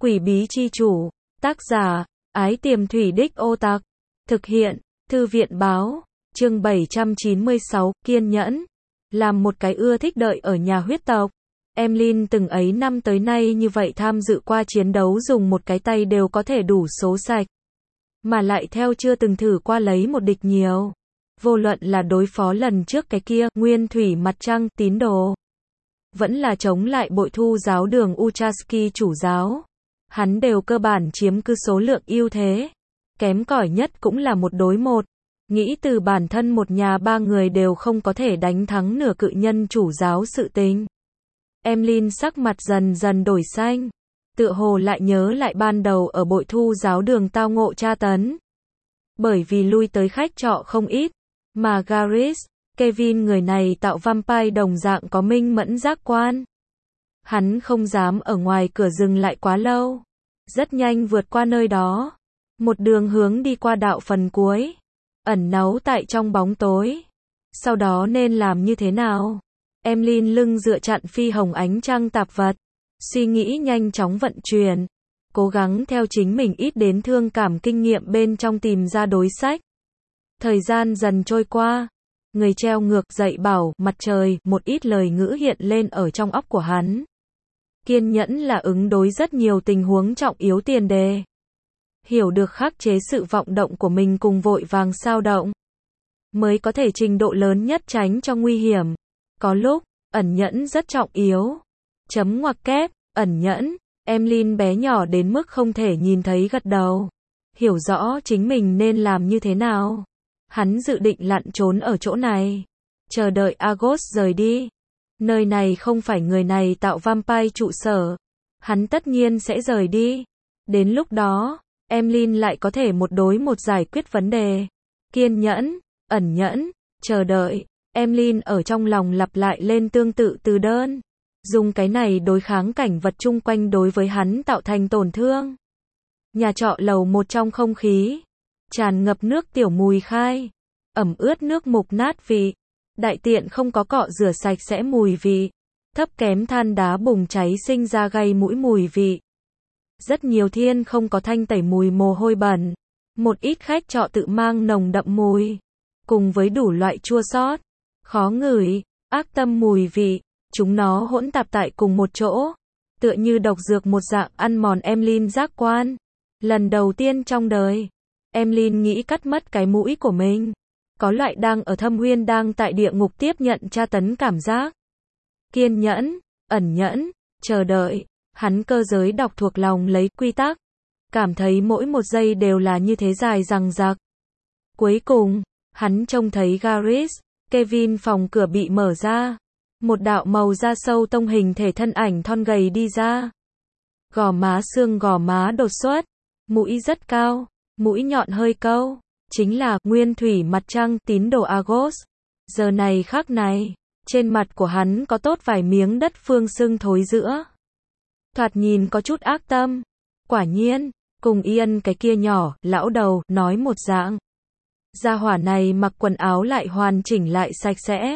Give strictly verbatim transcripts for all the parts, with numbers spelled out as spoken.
Quỷ bí chi chủ, tác giả, Ái Tiềm Thủy Đích Ô Tặc, thực hiện, Thư viện báo, chương bảy trăm chín mươi sáu, kiên nhẫn. Làm một cái ưa thích đợi ở nhà huyết tộc, Emlyn từng ấy năm tới nay như vậy tham dự qua chiến đấu dùng một cái tay đều có thể đủ số sạch. Mà lại theo chưa từng thử qua lấy một địch nhiều. Vô luận là đối phó lần trước cái kia, nguyên thủy mặt trăng, tín đồ. Vẫn là chống lại bội thu giáo đường Uchaski chủ giáo. Hắn đều cơ bản chiếm cứ số lượng ưu thế. Kém cỏi nhất cũng là một đối một. Nghĩ từ bản thân một nhà ba người đều không có thể đánh thắng nửa cự nhân chủ giáo sự tình. Emlyn sắc mặt dần dần đổi xanh. Tựa hồ lại nhớ lại ban đầu ở bội thu giáo đường tao ngộ tra tấn. Bởi vì lui tới khách trọ không ít. Mà Garrett, Kevin người này tạo vampire đồng dạng có minh mẫn giác quan. Hắn không dám ở ngoài cửa dừng lại quá lâu. Rất nhanh vượt qua nơi đó. Một đường hướng đi qua đạo phần cuối. Ẩn náu tại trong bóng tối. Sau đó nên làm như thế nào? Emlyn lưng dựa chặn phi hồng ánh trăng tạp vật. Suy nghĩ nhanh chóng vận chuyển. Cố gắng theo chính mình ít đến thương cảm kinh nghiệm bên trong tìm ra đối sách. Thời gian dần trôi qua. Người treo ngược dậy bảo, mặt trời, một ít lời ngữ hiện lên ở trong óc của hắn. Kiên nhẫn là ứng đối rất nhiều tình huống trọng yếu tiền đề. Hiểu được khắc chế sự vọng động của mình cùng vội vàng sao động. Mới có thể trình độ lớn nhất tránh cho nguy hiểm. Có lúc, ẩn nhẫn rất trọng yếu. Chấm ngoặc kép, ẩn nhẫn. Emlyn bé nhỏ đến mức không thể nhìn thấy gật đầu. Hiểu rõ chính mình nên làm như thế nào. Hắn dự định lặn trốn ở chỗ này. Chờ đợi Agos rời đi. Nơi này không phải người này tạo vampire trụ sở. Hắn tất nhiên sẽ rời đi. Đến lúc đó, Emlyn lại có thể một đối một giải quyết vấn đề. Kiên nhẫn, ẩn nhẫn, chờ đợi. Emlyn ở trong lòng lặp lại lên tương tự từ đơn. Dùng cái này đối kháng cảnh vật chung quanh đối với hắn tạo thành tổn thương. Nhà trọ lầu một trong không khí. Tràn ngập nước tiểu mùi khai. Ẩm ướt nước mục nát vị. Đại tiện không có cọ rửa sạch sẽ mùi vị. Thấp kém than đá bùng cháy sinh ra gây mũi mùi vị. Rất nhiều thiên không có thanh tẩy mùi mồ hôi bẩn. Một ít khách trọ tự mang nồng đậm mùi. Cùng với đủ loại chua xót, khó ngửi, ác tâm mùi vị. Chúng nó hỗn tạp tại cùng một chỗ. Tựa như độc dược một dạng ăn mòn Emlyn giác quan. Lần đầu tiên trong đời. Emlyn nghĩ cắt mất cái mũi của mình. Có loại đang ở thâm uyên đang tại địa ngục tiếp nhận tra tấn cảm giác. Kiên nhẫn, ẩn nhẫn, chờ đợi. Hắn cơ giới đọc thuộc lòng lấy quy tắc. Cảm thấy mỗi một giây đều là như thế dài dằng dặc. Cuối cùng, hắn trông thấy Garrett, Kevin phòng cửa bị mở ra. Một đạo màu da sâu tông hình thể thân ảnh thon gầy đi ra. Gò má xương gò má đột xuất. Mũi rất cao. Mũi nhọn hơi câu. Chính là nguyên thủy mặt trăng tín đồ Agos. Giờ này khắc này. Trên mặt của hắn có tốt vài miếng đất phương sưng thối giữa. Thoạt nhìn có chút ác tâm. Quả nhiên. Cùng Ian cái kia nhỏ, lão đầu, nói một dạng. Gia hỏa này mặc quần áo lại hoàn chỉnh lại sạch sẽ.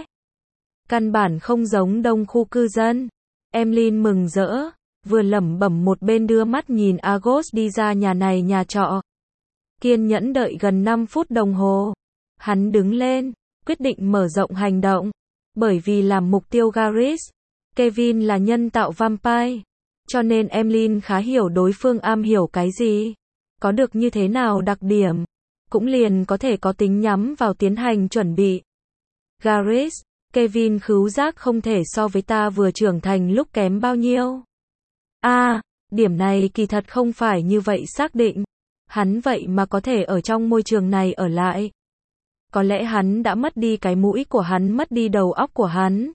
Căn bản không giống đông khu cư dân. Emlyn mừng rỡ. Vừa lẩm bẩm một bên đưa mắt nhìn Agos đi ra nhà này nhà trọ. Kiên nhẫn đợi gần năm phút đồng hồ. Hắn đứng lên. Quyết định mở rộng hành động. Bởi vì làm mục tiêu Garrett. Kevin là nhân tạo vampire. Cho nên Emlyn khá hiểu đối phương am hiểu cái gì. Có được như thế nào đặc điểm. Cũng liền có thể có tính nhắm vào tiến hành chuẩn bị. Garrett, Kevin khứu giác không thể so với ta vừa trưởng thành lúc kém bao nhiêu. A, à, điểm này kỳ thật không phải như vậy xác định. Hắn vậy mà có thể ở trong môi trường này ở lại. Có lẽ hắn đã mất đi cái mũi của hắn, mất đi đầu óc của hắn.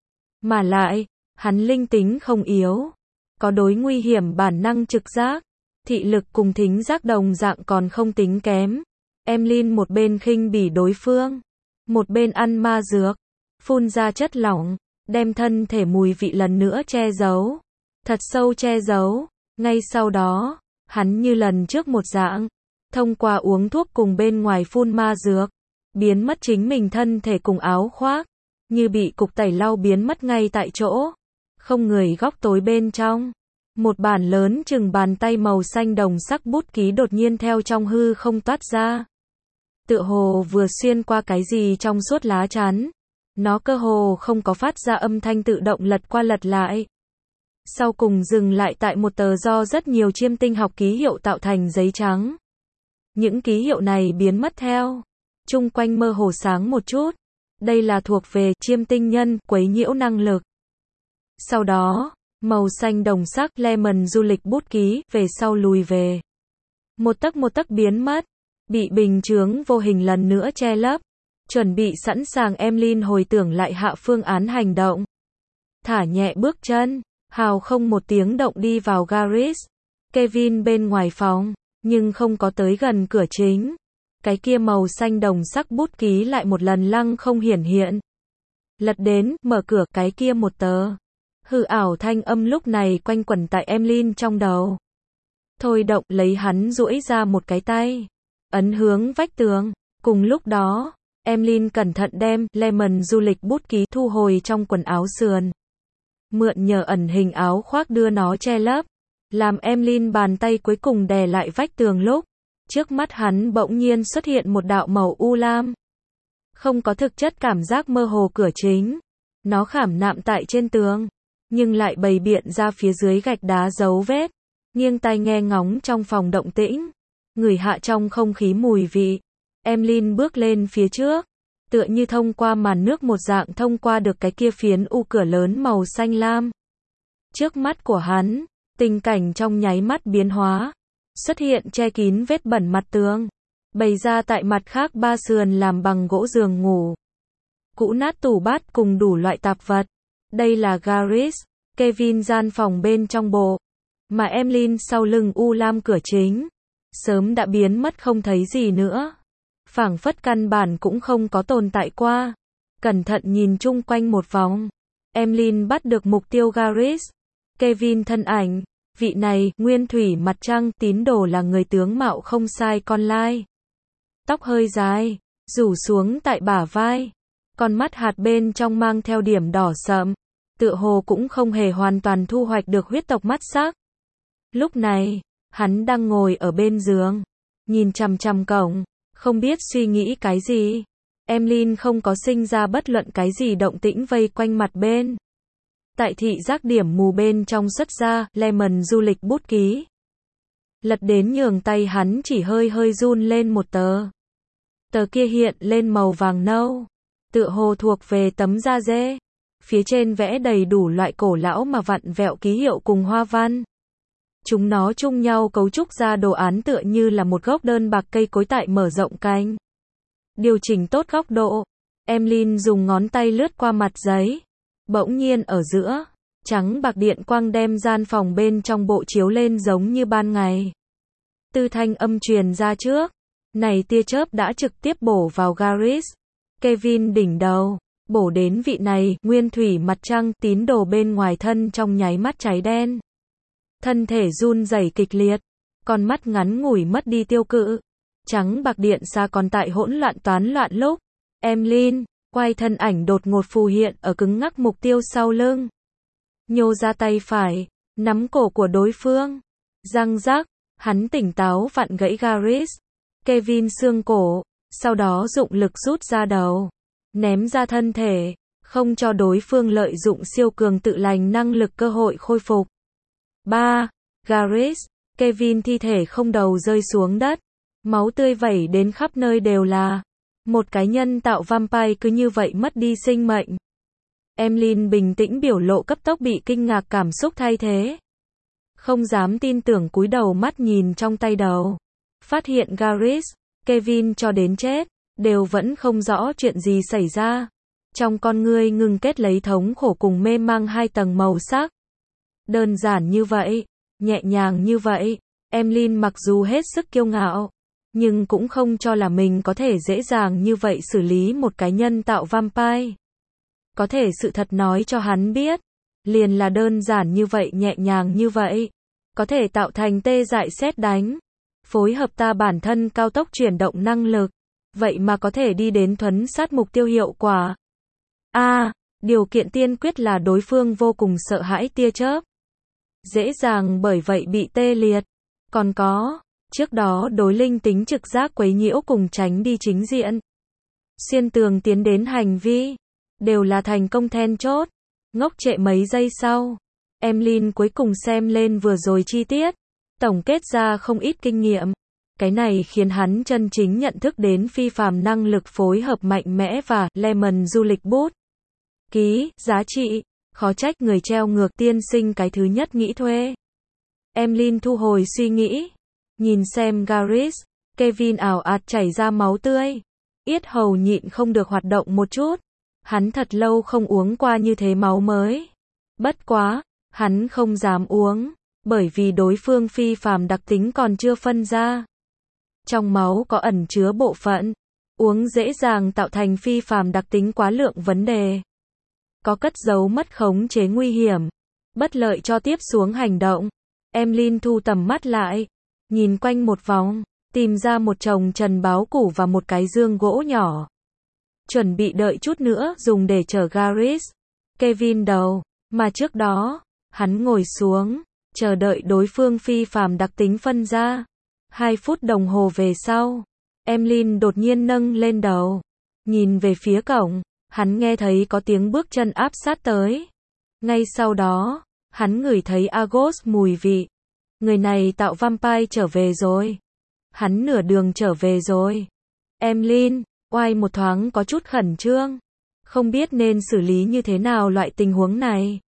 Mà lại, hắn linh tính không yếu. Có đối nguy hiểm bản năng trực giác. Thị lực cùng thính giác đồng dạng còn không tính kém. Emlyn một bên khinh bỉ đối phương. Một bên ăn ma dược. Phun ra chất lỏng. Đem thân thể mùi vị lần nữa che giấu. Thật sâu che giấu. Ngay sau đó, hắn như lần trước một dạng. Thông qua uống thuốc cùng bên ngoài phun ma dược. Biến mất chính mình thân thể cùng áo khoác. Như bị cục tẩy lau biến mất ngay tại chỗ. Không người góc tối bên trong. Một bản lớn chừng bàn tay màu xanh đồng sắc bút ký đột nhiên theo trong hư không toát ra. Tựa hồ vừa xuyên qua cái gì trong suốt lá chắn. Nó cơ hồ không có phát ra âm thanh, tự động lật qua lật lại. Sau cùng dừng lại tại một tờ do rất nhiều chiêm tinh học ký hiệu tạo thành giấy trắng. Những ký hiệu này biến mất theo. Chung quanh mơ hồ sáng một chút. Đây là thuộc về chiêm tinh nhân quấy nhiễu năng lực. Sau đó, màu xanh đồng sắc lemon du lịch bút ký về sau lùi về. Một tấc một tấc biến mất. Bị bình chướng vô hình lần nữa che lấp. Chuẩn bị sẵn sàng, Emlyn hồi tưởng lại hạ phương án hành động. Thả nhẹ bước chân, hào không một tiếng động đi vào garage. Kevin bên ngoài phòng, nhưng không có tới gần cửa chính. Cái kia màu xanh đồng sắc bút ký lại một lần lăng không hiển hiện. Lật đến, mở cửa, cái kia một tờ. Hư ảo thanh âm lúc này quanh quẩn tại Emlyn trong đầu. Thôi động, lấy hắn duỗi ra một cái tay. Ấn hướng vách tường. Cùng lúc đó, Emlyn cẩn thận đem lemon du lịch bút ký thu hồi trong quần áo sườn. Mượn nhờ ẩn hình áo khoác đưa nó che lấp. Làm Emlyn bàn tay cuối cùng đè lại vách tường lúc. Trước mắt hắn bỗng nhiên xuất hiện một đạo màu u lam. Không có thực chất cảm giác mơ hồ cửa chính. Nó khảm nạm tại trên tường. Nhưng lại bày biện ra phía dưới gạch đá dấu vết. Nghiêng tai nghe ngóng trong phòng động tĩnh. Ngửi hạ trong không khí mùi vị. Emlyn bước lên phía trước. Tựa như thông qua màn nước một dạng thông qua được cái kia phiến u cửa lớn màu xanh lam. Trước mắt của hắn, tình cảnh trong nháy mắt biến hóa. Xuất hiện che kín vết bẩn mặt tường. Bày ra tại mặt khác ba sườn làm bằng gỗ giường ngủ. Cũ nát tủ bát cùng đủ loại tạp vật. Đây là garage, Kevin gian phòng bên trong bộ. Mà Emlyn sau lưng u lam cửa chính. Sớm đã biến mất không thấy gì nữa. Phảng phất căn bản cũng không có tồn tại qua. Cẩn thận nhìn chung quanh một vòng. Emlyn bắt được mục tiêu garage. Kevin thân ảnh. Vị này, nguyên thủy mặt trăng, tín đồ là người tướng mạo không sai con lai. Tóc hơi dài, rủ xuống tại bả vai. Con mắt hạt bên trong mang theo điểm đỏ sậm. Tựa hồ cũng không hề hoàn toàn thu hoạch được huyết tộc mắt sắc. Lúc này, hắn đang ngồi ở bên giường. Nhìn chằm chằm cổng. Không biết suy nghĩ cái gì. Emlyn không có sinh ra bất luận cái gì động tĩnh vây quanh mặt bên. Tại thị giác điểm mù bên trong xuất ra, lemon du lịch bút ký. Lật đến nhường tay hắn chỉ hơi hơi run lên một tờ. Tờ kia hiện lên màu vàng nâu. Tựa hồ thuộc về tấm da dê. Phía trên vẽ đầy đủ loại cổ lão mà vặn vẹo ký hiệu cùng hoa văn. Chúng nó chung nhau cấu trúc ra đồ án tựa như là một gốc đơn bạc cây cối tại mở rộng cánh. Điều chỉnh tốt góc độ. Emlyn dùng ngón tay lướt qua mặt giấy. Bỗng nhiên ở giữa, trắng bạc điện quang đem gian phòng bên trong bộ chiếu lên giống như ban ngày. Tư thanh âm truyền ra trước. Này tia chớp đã trực tiếp bổ vào garage. Kevin đỉnh đầu, bổ đến vị này, nguyên thủy mặt trăng, tín đồ bên ngoài thân trong nháy mắt cháy đen. Thân thể run rẩy kịch liệt, con mắt ngắn ngủi mất đi tiêu cự. Trắng bạc điện xa còn tại hỗn loạn toán loạn lúc. Emlyn, quay thân ảnh đột ngột phù hiện ở cứng ngắc mục tiêu sau lưng. Nhô ra tay phải, nắm cổ của đối phương. Răng rắc, hắn tỉnh táo vặn gãy garage. Kevin xương cổ, sau đó dụng lực rút ra đầu. Ném ra thân thể, không cho đối phương lợi dụng siêu cường tự lành năng lực cơ hội khôi phục. ba. Garage, Kevin thi thể không đầu rơi xuống đất. Máu tươi vẩy đến khắp nơi đều là. Một cái nhân tạo vampire cứ như vậy mất đi sinh mệnh. Emlyn bình tĩnh biểu lộ cấp tốc bị kinh ngạc cảm xúc thay thế. Không dám tin tưởng cúi đầu mắt nhìn trong tay đầu. Phát hiện garage, Kevin cho đến chết, đều vẫn không rõ chuyện gì xảy ra. Trong con ngươi ngừng kết lấy thống khổ cùng mê mang hai tầng màu sắc. Đơn giản như vậy, nhẹ nhàng như vậy, Emlyn mặc dù hết sức kiêu ngạo, nhưng cũng không cho là mình có thể dễ dàng như vậy xử lý một cái nhân tạo vampire. Có thể sự thật nói cho hắn biết, liền là đơn giản như vậy, nhẹ nhàng như vậy, có thể tạo thành tê dại sét đánh, phối hợp ta bản thân cao tốc chuyển động năng lực, vậy mà có thể đi đến thuấn sát mục tiêu hiệu quả. A, điều kiện tiên quyết là đối phương vô cùng sợ hãi tia chớp. dễ dàng bởi vậy bị tê liệt. Còn có, trước đó đối linh tính trực giác quấy nhiễu cùng tránh đi chính diện, xuyên tường tiến đến hành vi, đều là thành công then chốt. Ngốc trệ mấy giây sau, Emlyn cuối cùng xem lên vừa rồi chi tiết, tổng kết ra không ít kinh nghiệm. Cái này khiến hắn chân chính nhận thức đến phi phàm năng lực phối hợp mạnh mẽ và Lemon du lịch bút ký, giá trị, khó trách người treo ngược tiên sinh cái thứ nhất nghĩ thuê. Emlyn thu hồi suy nghĩ, nhìn xem Gareth, Kevin ảo ạt chảy ra máu tươi, yết hầu nhịn không được hoạt động một chút. Hắn thật lâu không uống qua như thế máu mới. Bất quá, hắn không dám uống, bởi vì đối phương phi phàm đặc tính còn chưa phân ra. Trong máu có ẩn chứa bộ phận, uống dễ dàng tạo thành phi phàm đặc tính quá lượng vấn đề. Có cất giấu mất khống chế nguy hiểm, bất lợi cho tiếp xuống hành động. Emlyn thu tầm mắt lại, nhìn quanh một vòng, tìm ra một chồng trần báo củ và một cái dương gỗ nhỏ. Chuẩn bị đợi chút nữa dùng để chở Gareth, Kevin đầu, mà trước đó, hắn ngồi xuống, chờ đợi đối phương phi phàm đặc tính phân ra. Hai phút đồng hồ về sau, Emlyn đột nhiên nâng lên đầu, nhìn về phía cổng, hắn nghe thấy có tiếng bước chân áp sát tới. Ngay sau đó, hắn ngửi thấy Argos mùi vị. Người này tạo vampire trở về rồi. Hắn nửa đường trở về rồi. Emlyn, oai một thoáng có chút khẩn trương. Không biết nên xử lý như thế nào loại tình huống này.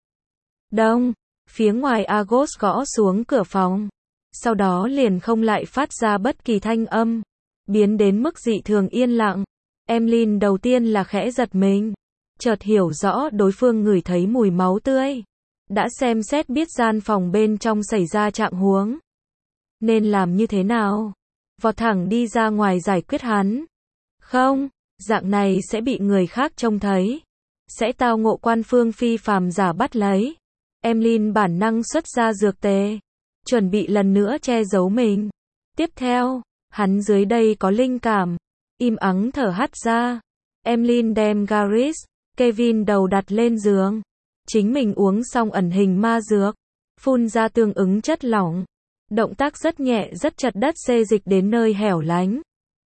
Đông, phía ngoài Argos gõ xuống cửa phòng. Sau đó liền không lại phát ra bất kỳ thanh âm. Biến đến mức dị thường yên lặng. Emlyn đầu tiên là khẽ giật mình. Chợt hiểu rõ đối phương ngửi thấy mùi máu tươi. Đã xem xét biết gian phòng bên trong xảy ra trạng huống. Nên làm như thế nào? Vọt thẳng đi ra ngoài giải quyết hắn. Không, dạng này sẽ bị người khác trông thấy. Sẽ tao ngộ quan phương phi phàm giả bắt lấy. Emlyn bản năng xuất ra dược tề. Chuẩn bị lần nữa che giấu mình. Tiếp theo, hắn dưới đây có linh cảm. Im ắng thở hắt ra. Emlyn đem Gareth, Kevin đầu đặt lên giường. Chính mình uống xong ẩn hình ma dược. Phun ra tương ứng chất lỏng. Động tác rất nhẹ rất chật đất xê dịch đến nơi hẻo lánh.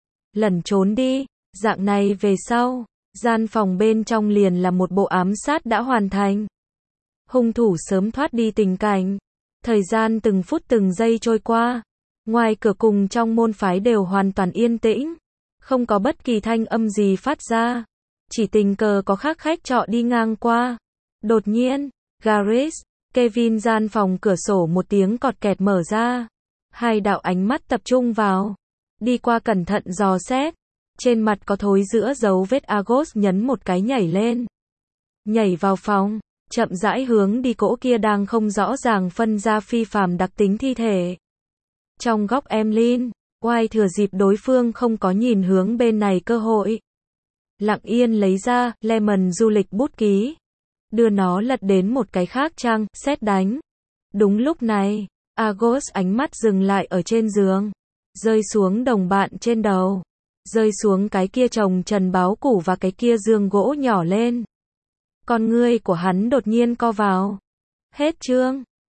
Lẩn trốn đi. Dạng này về sau, gian phòng bên trong liền là một bộ ám sát đã hoàn thành. Hung thủ sớm thoát đi tình cảnh. Thời gian từng phút từng giây trôi qua. Ngoài cửa cùng trong môn phái đều hoàn toàn yên tĩnh. Không có bất kỳ thanh âm gì phát ra. Chỉ tình cờ có khác khách trọ đi ngang qua. Đột nhiên, Gareth, Kevin gian phòng cửa sổ một tiếng cọt kẹt mở ra. Hai đạo ánh mắt tập trung vào. Đi qua cẩn thận dò xét. Trên mặt có thối giữa dấu vết. Argos nhấn một cái nhảy lên. Nhảy vào phòng, chậm rãi hướng đi cỗ kia đang không rõ ràng phân ra phi phàm đặc tính thi thể. Trong góc Emlyn, oai thừa dịp đối phương không có nhìn hướng bên này cơ hội. Lặng yên lấy ra Lemon du lịch bút ký. Đưa nó lật đến một cái khác trang, sét đánh. Đúng lúc này, Argos ánh mắt dừng lại ở trên giường. Rơi xuống đồng bạn trên đầu. Rơi xuống cái kia chồng trần báo củ và cái kia giường gỗ nhỏ lên. Con ngươi của hắn đột nhiên co vào. Hết chương.